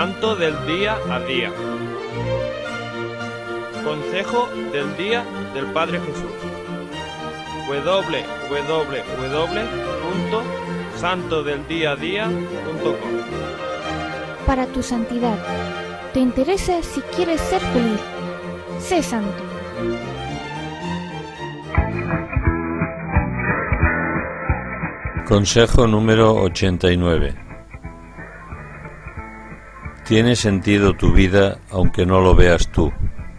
Santo del día a día. Consejo del día del Padre Jesús. www.santodeldiaadía.com. Para tu santidad. ¿Te interesa si quieres ser feliz? Sé santo. Consejo número 89. Tiene sentido tu vida aunque no lo veas tú.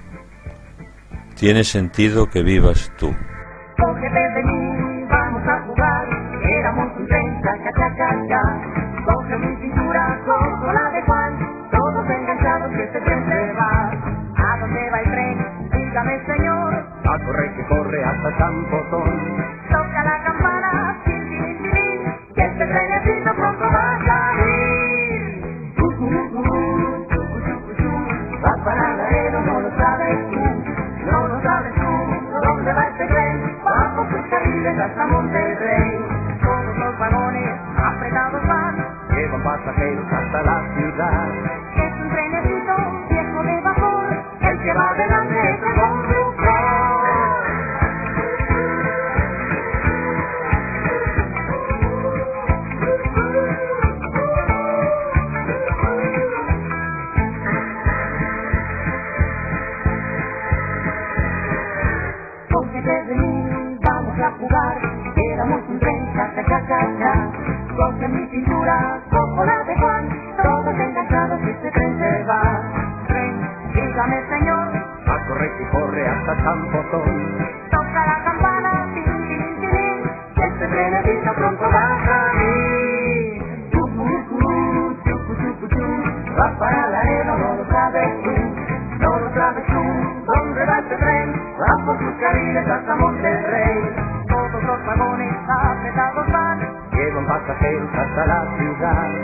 Tiene sentido que vivas tú. Cógete de mí, vamos a jugar, éramos un tren, cha, cha, cha, cha, cha. Coge mi cintura, cojo la de Juan, todos enganchados que este tren se va. ¿A dónde va el tren? Dígame, señor. A correr que corre hasta San Botón. Toca la campana, tin, tin, tin, que este trenecito pronto va a salir. Va para el aero, no lo sabes tú, no lo sabes tú. ¿Dónde va este tren? Bajo sus carriles hasta Monterrey. Todos los vagones apretados van, Llevan pasajeros hasta la ciudad. es un trenecito viejo de vapor, el que va adelante es el conductor. Cógete de mí, vamos a jugar, éramos un tren, cha, cha, cha, cha, cha. Coge mi cintura, cojo la de Juan, todos enganchados y este tren se va. Tren, dígame, señor. A correr que corre hasta San Botón. Toca la campana, tin, tin, tin, que este trenecito pronto va a salir. Va para el aero, no lo sabes tú, no lo sabes tú. ¿Dónde va este tren? Va por sus carriles hasta Monterrey. Todos los vagones apretados van, Llevan pasajeros hasta la ciudad.